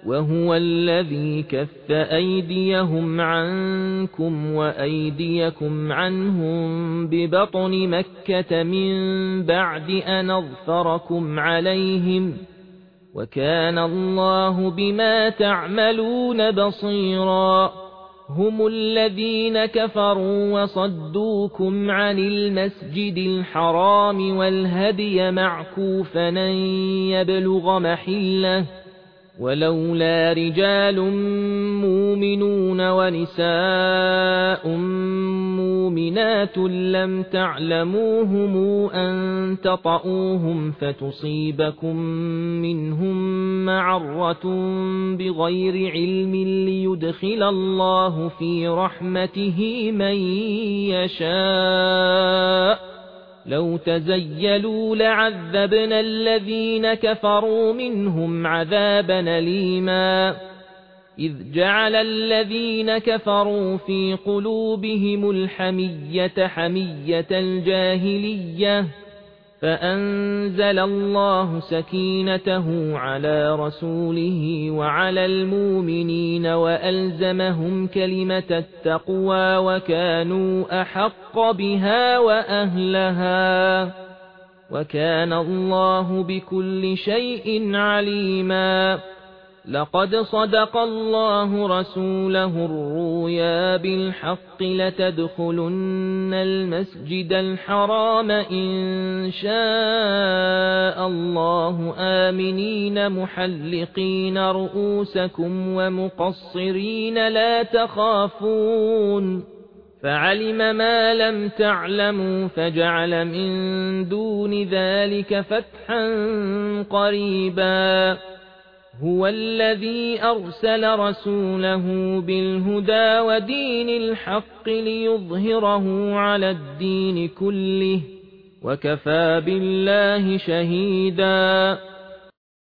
وهو الذي كف أيديهم عنكم وأيديكم عنهم ببطن مكة من بعد أن أظفركم عليهم وكان الله بما تعملون بصيرا هم الذين كفروا وصدوكم عن المسجد الحرام والهدي معكوفا أن يبلغ محله ولولا رجال مؤمنون ونساء مؤمنات لم تعلموهم أن تطؤوهم فتصيبكم منهم معرة بغير علم ليدخل الله في رحمته من يشاء لو تزيلوا لعذبنا الذين كفروا منهم عذابا أليما إذ جعل الذين كفروا في قلوبهم الحمية حمية الجاهلية فأنزل الله سكينته على رسوله وعلى المؤمنين وألزمهم كلمة التقوى وكانوا أحق بها وأهلها وكان الله بكل شيء عليما لقد صدق الله رسوله الرؤيا بالحق لتدخلن المسجد الحرام إن شاء الله آمنين محلقين رؤوسكم ومقصرين لا تخافون فعلم ما لم تعلموا فجعل من دون ذلك فتحا قريبا هو الذي أرسل رسوله بالهدى ودين الحق ليظهره على الدين كله وكفى بالله شهيدا